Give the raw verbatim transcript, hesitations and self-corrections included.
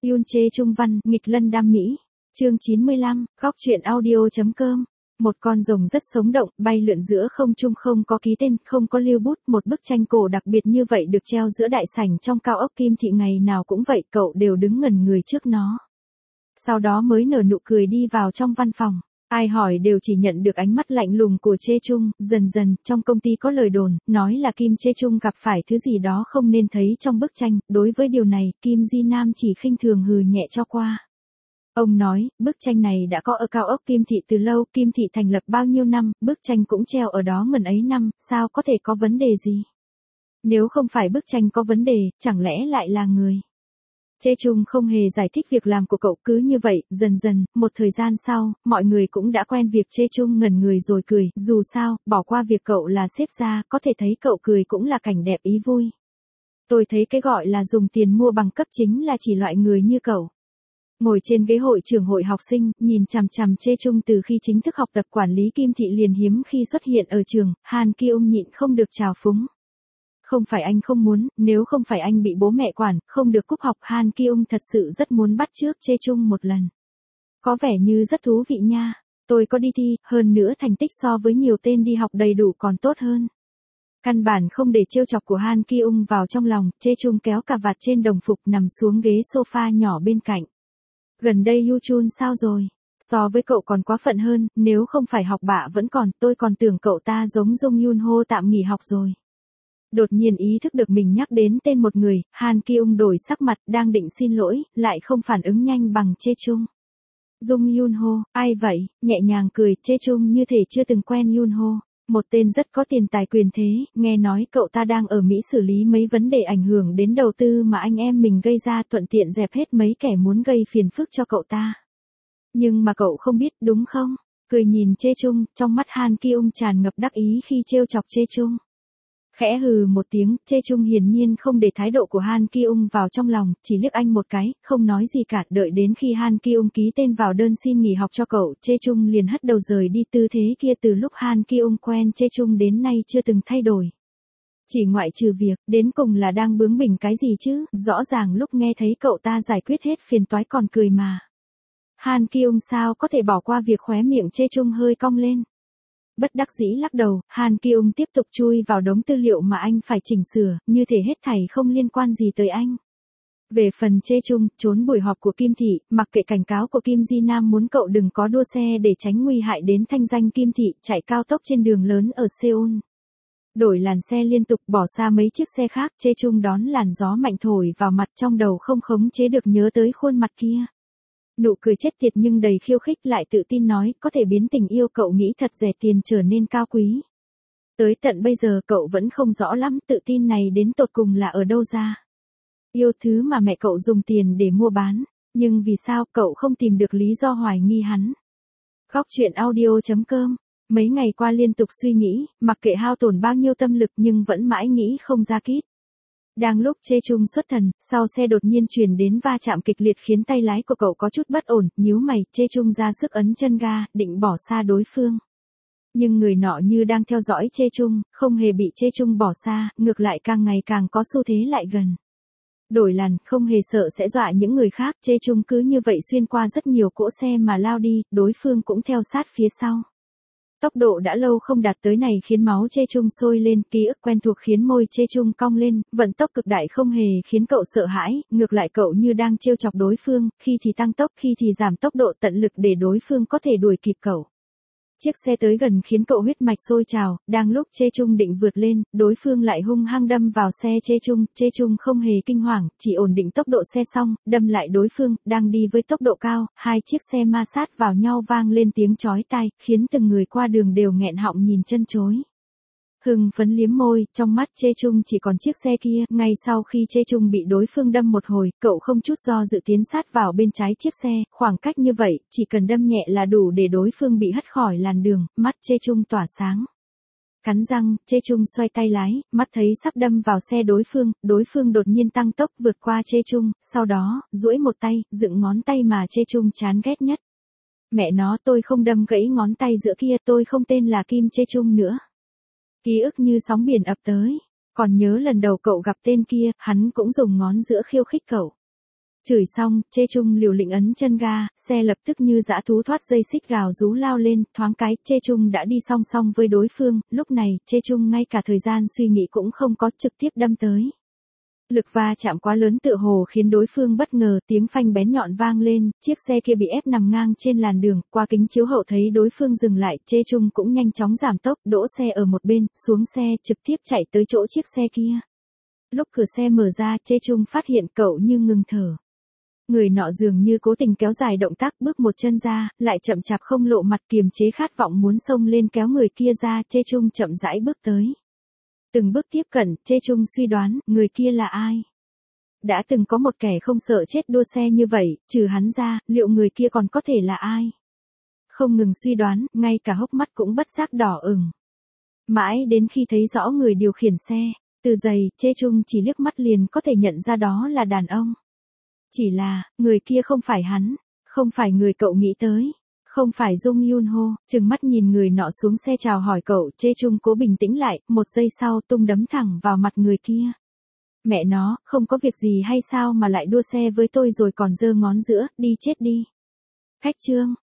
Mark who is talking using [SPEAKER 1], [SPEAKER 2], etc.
[SPEAKER 1] Yoon Chae Chung văn, nghịch lân đam mỹ. Chương chín mươi lăm, góc truyện audio.com. Một con rồng rất sống động, bay lượn giữa không trung, không có ký tên, không có lưu bút, một bức tranh cổ đặc biệt như vậy được treo giữa đại sảnh trong cao ốc Kim Thị, ngày nào cũng vậy, cậu đều đứng ngẩn người trước nó. Sau đó mới nở nụ cười đi vào trong văn phòng. Ai hỏi đều chỉ nhận được ánh mắt lạnh lùng của Chae Chung. Dần dần, trong công ty có lời đồn, nói là Kim Chae Chung gặp phải thứ gì đó không nên thấy trong bức tranh. Đối với điều này, Kim Ji Nam chỉ khinh thường hừ nhẹ cho qua. Ông nói, bức tranh này đã có ở cao ốc Kim Thị từ lâu, Kim Thị thành lập bao nhiêu năm, bức tranh cũng treo ở đó ngần ấy năm, sao có thể có vấn đề gì? Nếu không phải bức tranh có vấn đề, chẳng lẽ lại là người? Chae Chung không hề giải thích việc làm của cậu, cứ như vậy, dần dần, một thời gian sau, mọi người cũng đã quen việc Chae Chung ngẩn người rồi cười, dù sao, bỏ qua việc cậu là sếp ra, có thể thấy cậu cười cũng là cảnh đẹp ý vui. Tôi thấy cái gọi là dùng tiền mua bằng cấp chính là chỉ loại người như cậu. Ngồi trên ghế hội trưởng hội học sinh, nhìn chằm chằm Chae Chung từ khi chính thức học tập quản lý Kim Thị liền hiếm khi xuất hiện ở trường, Han Ki-ung nhịn không được trào phúng. Không phải anh không muốn, nếu không phải anh bị bố mẹ quản, không được cúp học, Han Ki-ung thật sự rất muốn bắt chước Chae Chung một lần. Có vẻ như rất thú vị nha, tôi có đi thi, hơn nữa thành tích so với nhiều tên đi học đầy đủ còn tốt hơn. Căn bản không để trêu chọc của Han Ki-ung vào trong lòng, Chae Chung kéo cà vạt trên đồng phục nằm xuống ghế sofa nhỏ bên cạnh. Gần đây Yu Chun sao rồi? So với cậu còn quá phận hơn, nếu không phải học bạ vẫn còn, tôi còn tưởng cậu ta giống Jung Yoon Ho tạm nghỉ học rồi. Đột nhiên ý thức được mình nhắc đến tên một người, Han Ki-ung đổi sắc mặt, đang định xin lỗi, lại không phản ứng nhanh bằng Chae Chung. Jung Yoon Ho, ai vậy? Nhẹ nhàng cười, Chae Chung như thể chưa từng quen Yoon Ho. Một tên rất có tiền tài quyền thế, nghe nói cậu ta đang ở Mỹ xử lý mấy vấn đề ảnh hưởng đến đầu tư mà anh em mình gây ra, thuận tiện dẹp hết mấy kẻ muốn gây phiền phức cho cậu ta. Nhưng mà cậu không biết đúng không? Cười nhìn Chae Chung, trong mắt Han Ki-ung tràn ngập đắc ý khi trêu chọc Chae Chung. Khẽ hừ một tiếng, Chae Chung hiển nhiên không để thái độ của Han Ki-ung vào trong lòng, chỉ liếc anh một cái, không nói gì cả. Đợi đến khi Han Ki-ung ký tên vào đơn xin nghỉ học cho cậu, Chae Chung liền hất đầu rời đi. Tư thế kia từ lúc Han Ki-ung quen Chae Chung đến nay chưa từng thay đổi. Chỉ ngoại trừ việc, đến cùng là đang bướng bỉnh cái gì chứ, rõ ràng lúc nghe thấy cậu ta giải quyết hết phiền toái còn cười mà. Han Ki-ung sao có thể bỏ qua việc khóe miệng Chae Chung hơi cong lên. Bất đắc dĩ lắc đầu, Han Ki-ung tiếp tục chui vào đống tư liệu mà anh phải chỉnh sửa, như thể hết thảy không liên quan gì tới anh. Về phần Chae Chung, trốn buổi họp của Kim Thị, mặc kệ cảnh cáo của Kim Ji Nam muốn cậu đừng có đua xe để tránh nguy hại đến thanh danh Kim Thị, chạy cao tốc trên đường lớn ở Seoul. Đổi làn xe liên tục, bỏ xa mấy chiếc xe khác, Chae Chung đón làn gió mạnh thổi vào mặt, trong đầu không khống chế được nhớ tới khuôn mặt kia. Nụ cười chết tiệt nhưng đầy khiêu khích, lại tự tin nói, có thể biến tình yêu cậu nghĩ thật rẻ tiền trở nên cao quý. Tới tận bây giờ cậu vẫn không rõ lắm tự tin này đến tột cùng là ở đâu ra. Yêu thứ mà mẹ cậu dùng tiền để mua bán, nhưng vì sao cậu không tìm được lý do hoài nghi hắn. Góc truyện audio.com. Mấy ngày qua liên tục suy nghĩ, mặc kệ hao tổn bao nhiêu tâm lực nhưng vẫn mãi nghĩ không ra kít. Đang lúc Chae Chung xuất thần, sau xe đột nhiên truyền đến va chạm kịch liệt khiến tay lái của cậu có chút bất ổn, nhíu mày, Chae Chung ra sức ấn chân ga, định bỏ xa đối phương. Nhưng người nọ như đang theo dõi Chae Chung, không hề bị Chae Chung bỏ xa, ngược lại càng ngày càng có xu thế lại gần. Đổi làn, không hề sợ sẽ dọa những người khác, Chae Chung cứ như vậy xuyên qua rất nhiều cỗ xe mà lao đi, đối phương cũng theo sát phía sau. Tốc độ đã lâu không đạt tới này khiến máu Chae Chung sôi lên, ký ức quen thuộc khiến môi Chae Chung cong lên, vận tốc cực đại không hề khiến cậu sợ hãi, ngược lại cậu như đang trêu chọc đối phương, khi thì tăng tốc, khi thì giảm tốc độ tận lực để đối phương có thể đuổi kịp cậu. Chiếc xe tới gần khiến cậu huyết mạch sôi trào, đang lúc Chae Chung định vượt lên, đối phương lại hung hăng đâm vào xe Chae Chung, Chae Chung không hề kinh hoàng, chỉ ổn định tốc độ xe xong, đâm lại đối phương, đang đi với tốc độ cao, hai chiếc xe ma sát vào nhau vang lên tiếng chói tai, khiến từng người qua đường đều nghẹn họng nhìn chân chối. Hưng phấn liếm môi, trong mắt Chae Chung chỉ còn chiếc xe kia, ngay sau khi Chae Chung bị đối phương đâm một hồi, cậu không chút do dự tiến sát vào bên trái chiếc xe, khoảng cách như vậy, chỉ cần đâm nhẹ là đủ để đối phương bị hất khỏi làn đường, mắt Chae Chung tỏa sáng. Cắn răng, Chae Chung xoay tay lái, mắt thấy sắp đâm vào xe đối phương, đối phương đột nhiên tăng tốc vượt qua Chae Chung, sau đó, duỗi một tay, dựng ngón tay mà Chae Chung chán ghét nhất. Mẹ nó, tôi không đâm gãy ngón tay giữa kia, tôi không tên là Kim Chae Chung nữa. Ký ức như sóng biển ập tới. Còn nhớ lần đầu cậu gặp tên kia, hắn cũng dùng ngón giữa khiêu khích cậu. Chửi xong, Chê Trung liều lĩnh ấn chân ga, xe lập tức như dã thú thoát dây xích gào rú lao lên, thoáng cái, Chê Trung đã đi song song với đối phương, lúc này, Chê Trung ngay cả thời gian suy nghĩ cũng không có, trực tiếp đâm tới. Lực va chạm quá lớn tựa hồ khiến đối phương bất ngờ, tiếng phanh bén nhọn vang lên, chiếc xe kia bị ép nằm ngang trên làn đường, qua kính chiếu hậu thấy đối phương dừng lại, Chê Trung cũng nhanh chóng giảm tốc, đỗ xe ở một bên, xuống xe, trực tiếp chạy tới chỗ chiếc xe kia. Lúc cửa xe mở ra, Chê Trung phát hiện cậu như ngừng thở. Người nọ dường như cố tình kéo dài động tác, bước một chân ra, lại chậm chạp không lộ mặt, kiềm chế khát vọng muốn xông lên kéo người kia ra, Chê Trung chậm rãi bước tới. Từng bước tiếp cận, Chê Trung suy đoán, người kia là ai? Đã từng có một kẻ không sợ chết đua xe như vậy, trừ hắn ra, liệu người kia còn có thể là ai? Không ngừng suy đoán, ngay cả hốc mắt cũng bất giác đỏ ửng. Mãi đến khi thấy rõ người điều khiển xe, từ giày, Chê Trung chỉ liếc mắt liền có thể nhận ra đó là đàn ông. Chỉ là, người kia không phải hắn, không phải người cậu nghĩ tới. Không phải Jung Yun Ho, trừng mắt nhìn người nọ xuống xe chào hỏi cậu, Chê Trung cố bình tĩnh lại, một giây sau tung đấm thẳng vào mặt người kia. Mẹ nó, không có việc gì hay sao mà lại đua xe với tôi rồi còn giơ ngón giữa, đi chết đi. Khách trương,